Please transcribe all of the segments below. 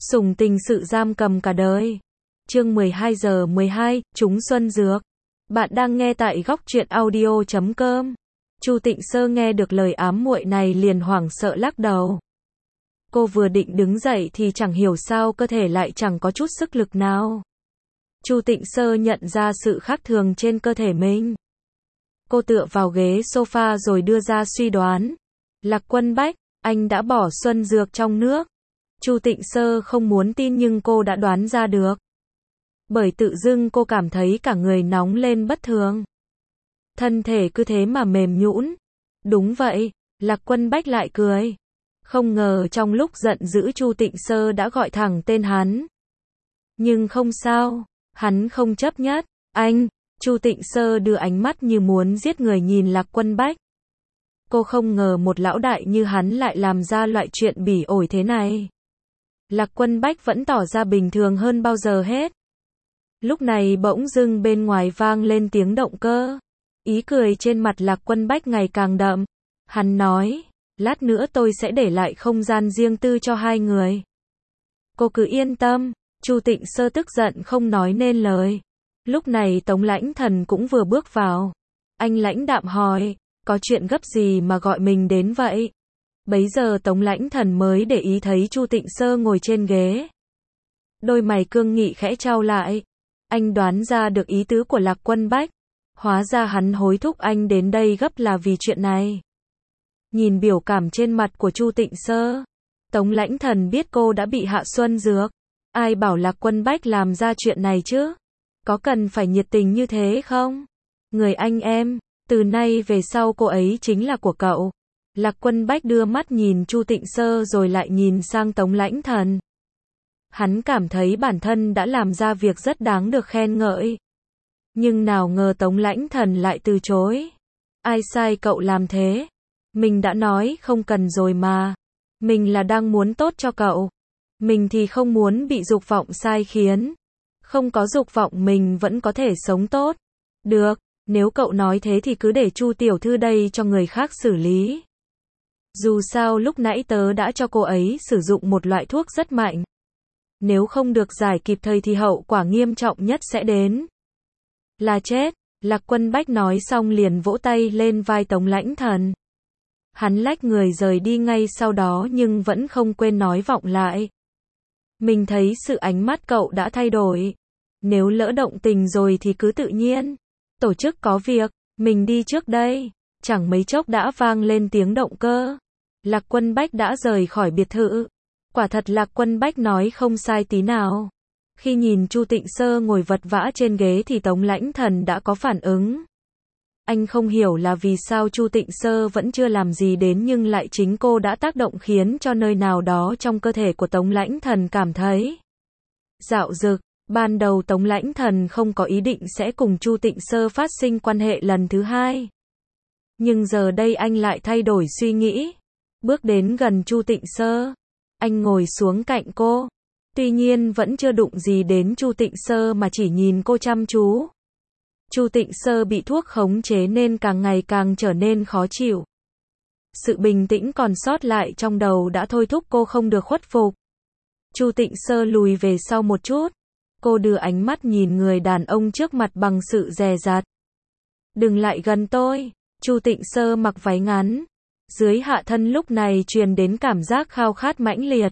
Sủng tình sự giam cầm cả đời. Chương 12:12, Trúng Xuân Dược. Bạn đang nghe tại góc truyện audio.com. Chu Tịnh Sơ nghe được lời ám muội này liền hoảng sợ lắc đầu. Cô vừa định đứng dậy thì chẳng hiểu sao cơ thể lại chẳng có chút sức lực nào. Chu Tịnh Sơ nhận ra sự khác thường trên cơ thể mình. Cô tựa vào ghế sofa rồi đưa ra suy đoán. Lạc Quân Bách, anh đã bỏ xuân dược trong nước. Chu Tịnh Sơ không muốn tin nhưng cô đã đoán ra được. Bởi tự dưng cô cảm thấy cả người nóng lên bất thường. Thân thể cứ thế mà mềm nhũn. Đúng vậy, Lạc Quân Bách lại cười. Không ngờ trong lúc giận dữ Chu Tịnh Sơ đã gọi thẳng tên hắn. Nhưng không sao, hắn không chấp nhất. Anh, Chu Tịnh Sơ đưa ánh mắt như muốn giết người nhìn Lạc Quân Bách. Cô không ngờ một lão đại như hắn lại làm ra loại chuyện bỉ ổi thế này. Lạc Quân Bách vẫn tỏ ra bình thường hơn bao giờ hết. Lúc này bỗng dưng bên ngoài vang lên tiếng động cơ. Ý cười trên mặt Lạc Quân Bách ngày càng đậm. Hắn nói, lát nữa tôi sẽ để lại không gian riêng tư cho hai người. Cô cứ yên tâm. Chu Tịnh Sơ tức giận không nói nên lời. Lúc này Tống Lãnh Thần cũng vừa bước vào. Anh lãnh đạm hỏi, có chuyện gấp gì mà gọi mình đến vậy? Bấy giờ Tống Lãnh Thần mới để ý thấy Chu Tịnh Sơ ngồi trên ghế. Đôi mày cương nghị khẽ chau lại. Anh đoán ra được ý tứ của Lạc Quân Bách. Hóa ra hắn hối thúc anh đến đây gấp là vì chuyện này. Nhìn biểu cảm trên mặt của Chu Tịnh Sơ, Tống Lãnh Thần biết cô đã bị hạ xuân dược. Ai bảo Lạc Quân Bách làm ra chuyện này chứ? Có cần phải nhiệt tình như thế không? Người anh em, từ nay về sau cô ấy chính là của cậu. Lạc Quân Bách đưa mắt nhìn Chu Tịnh Sơ rồi lại nhìn sang Tống Lãnh Thần. Hắn cảm thấy bản thân đã làm ra việc rất đáng được khen ngợi. Nhưng nào ngờ Tống Lãnh Thần lại từ chối. Ai sai cậu làm thế? Mình đã nói không cần rồi mà. Mình là đang muốn tốt cho cậu. Mình thì không muốn bị dục vọng sai khiến. Không có dục vọng mình vẫn có thể sống tốt. Được, nếu cậu nói thế thì cứ để Chu tiểu thư đây cho người khác xử lý. Dù sao lúc nãy tớ đã cho cô ấy sử dụng một loại thuốc rất mạnh. Nếu không được giải kịp thời thì hậu quả nghiêm trọng nhất sẽ đến. Là chết. Lạc Quân Bách nói xong liền vỗ tay lên vai Tống Lãnh Thần. Hắn lách người rời đi ngay sau đó nhưng vẫn không quên nói vọng lại. Mình thấy sự ánh mắt cậu đã thay đổi. Nếu lỡ động tình rồi thì cứ tự nhiên. Tổ chức có việc, mình đi trước đây. Chẳng mấy chốc đã vang lên tiếng động cơ. Lạc Quân Bách đã rời khỏi biệt thự. Quả thật Lạc Quân Bách nói không sai tí nào. Khi nhìn Chu Tịnh Sơ ngồi vật vã trên ghế thì Tống Lãnh Thần đã có phản ứng. Anh không hiểu là vì sao Chu Tịnh Sơ vẫn chưa làm gì đến nhưng lại chính cô đã tác động khiến cho nơi nào đó trong cơ thể của Tống Lãnh Thần cảm thấy dạo dực. Ban đầu Tống Lãnh Thần không có ý định sẽ cùng Chu Tịnh Sơ phát sinh quan hệ lần thứ hai. Nhưng giờ đây anh lại thay đổi suy nghĩ. Bước đến gần Chu Tịnh Sơ. Anh ngồi xuống cạnh cô. Tuy nhiên vẫn chưa đụng gì đến Chu Tịnh Sơ mà chỉ nhìn cô chăm chú. Chu Tịnh Sơ bị thuốc khống chế nên càng ngày càng trở nên khó chịu. Sự bình tĩnh còn sót lại trong đầu đã thôi thúc cô không được khuất phục. Chu Tịnh Sơ lùi về sau một chút. Cô đưa ánh mắt nhìn người đàn ông trước mặt bằng sự dè dặt. Đừng lại gần tôi. Chu Tịnh Sơ mặc váy ngắn. Dưới hạ thân lúc này truyền đến cảm giác khao khát mãnh liệt.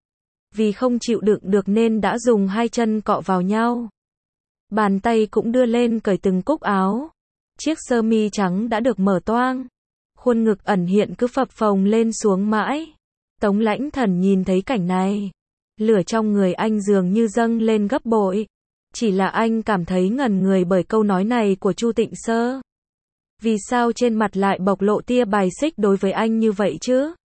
Vì không chịu đựng được nên đã dùng hai chân cọ vào nhau. Bàn tay cũng đưa lên cởi từng cúc áo. Chiếc sơ mi trắng đã được mở toang. Khuôn ngực ẩn hiện cứ phập phồng lên xuống mãi. Tống Lãnh Thần nhìn thấy cảnh này. Lửa trong người anh dường như dâng lên gấp bội. Chỉ là anh cảm thấy ngần người bởi câu nói này của Chu Tịnh Sơ. Vì sao trên mặt lại bộc lộ tia bài xích đối với anh như vậy chứ?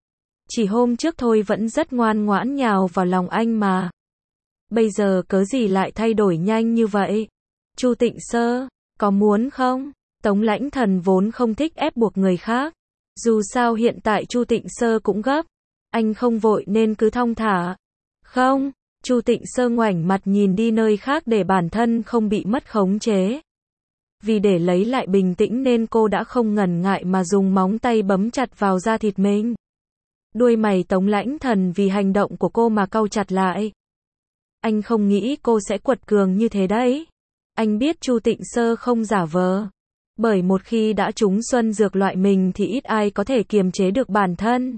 Chỉ hôm trước thôi vẫn rất ngoan ngoãn nhào vào lòng anh mà. Bây giờ cớ gì lại thay đổi nhanh như vậy? Chu Tịnh Sơ, có muốn không? Tống Lãnh Thần vốn không thích ép buộc người khác. Dù sao hiện tại Chu Tịnh Sơ cũng gấp. Anh không vội nên cứ thong thả. Không, Chu Tịnh Sơ ngoảnh mặt nhìn đi nơi khác để bản thân không bị mất khống chế. Vì để lấy lại bình tĩnh nên cô đã không ngần ngại mà dùng móng tay bấm chặt vào da thịt mình. Đuôi mày Tống Lãnh Thần vì hành động của cô mà cau chặt lại. Anh không nghĩ cô sẽ quật cường như thế đấy. Anh biết Chu Tịnh Sơ không giả vờ. Bởi một khi đã trúng xuân dược loại mình thì ít ai có thể kiềm chế được bản thân.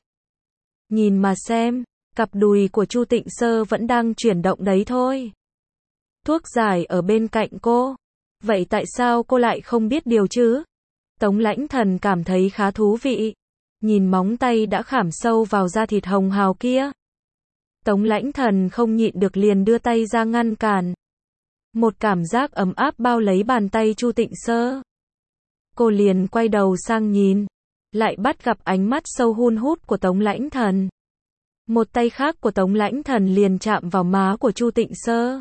Nhìn mà xem, cặp đùi của Chu Tịnh Sơ vẫn đang chuyển động đấy thôi. Thuốc giải ở bên cạnh cô. Vậy tại sao cô lại không biết điều chứ? Tống Lãnh Thần cảm thấy khá thú vị. Nhìn móng tay đã khảm sâu vào da thịt hồng hào kia. Tống Lãnh Thần không nhịn được liền đưa tay ra ngăn cản. Một cảm giác ấm áp bao lấy bàn tay Chu Tịnh Sơ. Cô liền quay đầu sang nhìn. Lại bắt gặp ánh mắt sâu hun hút của Tống Lãnh Thần. Một tay khác của Tống Lãnh Thần liền chạm vào má của Chu Tịnh Sơ.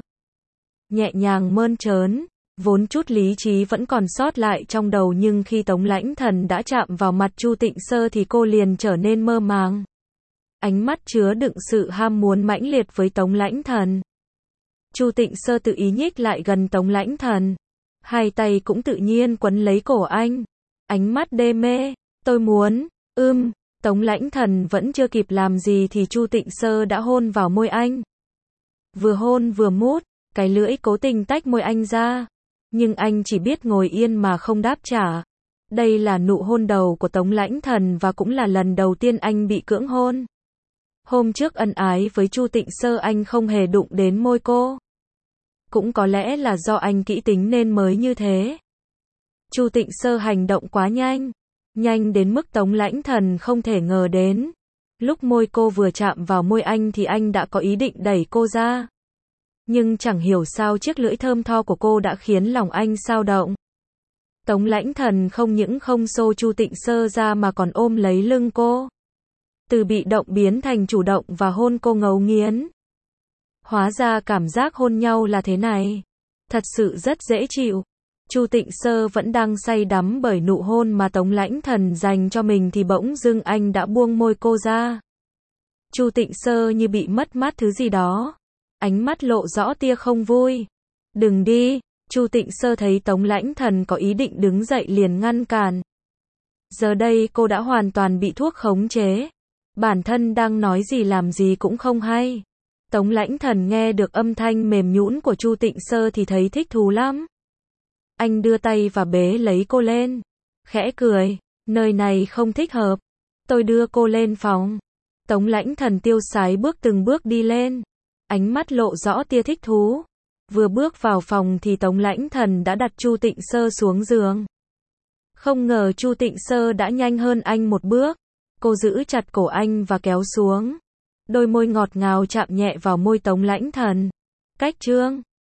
Nhẹ nhàng mơn trớn. Vốn chút lý trí vẫn còn sót lại trong đầu nhưng khi Tống Lãnh Thần đã chạm vào mặt Chu Tịnh Sơ thì cô liền trở nên mơ màng. Ánh mắt chứa đựng sự ham muốn mãnh liệt với Tống Lãnh Thần. Chu Tịnh Sơ tự ý nhích lại gần Tống Lãnh Thần. Hai tay cũng tự nhiên quấn lấy cổ anh. Ánh mắt đê mê. Tôi muốn, Tống Lãnh Thần vẫn chưa kịp làm gì thì Chu Tịnh Sơ đã hôn vào môi anh. Vừa hôn vừa mút, cái lưỡi cố tình tách môi anh ra. Nhưng anh chỉ biết ngồi yên mà không đáp trả. Đây là nụ hôn đầu của Tống Lãnh Thần và cũng là lần đầu tiên anh bị cưỡng hôn. Hôm trước ân ái với Chu Tịnh Sơ anh không hề đụng đến môi cô. Cũng có lẽ là do anh kỹ tính nên mới như thế. Chu Tịnh Sơ hành động quá nhanh. Nhanh đến mức Tống Lãnh Thần không thể ngờ đến. Lúc môi cô vừa chạm vào môi anh thì anh đã có ý định đẩy cô ra. Nhưng chẳng hiểu sao chiếc lưỡi thơm tho của cô đã khiến lòng anh xao động. Tống Lãnh Thần không những không xô Chu Tịnh Sơ ra mà còn ôm lấy lưng cô. Từ bị động biến thành chủ động và hôn cô ngấu nghiến. Hóa ra cảm giác hôn nhau là thế này. Thật sự rất dễ chịu. Chu Tịnh Sơ vẫn đang say đắm bởi nụ hôn mà Tống Lãnh Thần dành cho mình thì bỗng dưng anh đã buông môi cô ra. Chu Tịnh Sơ như bị mất mát thứ gì đó. Ánh mắt lộ rõ tia không vui. Đừng đi. Chu Tịnh Sơ thấy Tống Lãnh Thần có ý định đứng dậy liền ngăn cản. Giờ đây cô đã hoàn toàn bị thuốc khống chế. Bản thân đang nói gì làm gì cũng không hay. Tống Lãnh Thần nghe được âm thanh mềm nhũn của Chu Tịnh Sơ thì thấy thích thú lắm. Anh đưa tay và bế lấy cô lên. Khẽ cười. Nơi này không thích hợp. Tôi đưa cô lên phòng. Tống Lãnh Thần tiêu sái từng bước đi lên. Ánh mắt lộ rõ tia thích thú. Vừa bước vào phòng thì Tống Lãnh Thần đã đặt Chu Tịnh Sơ xuống giường. Không ngờ Chu Tịnh Sơ đã nhanh hơn anh một bước. Cô giữ chặt cổ anh và kéo xuống. Đôi môi ngọt ngào chạm nhẹ vào môi Tống Lãnh Thần. Cách chương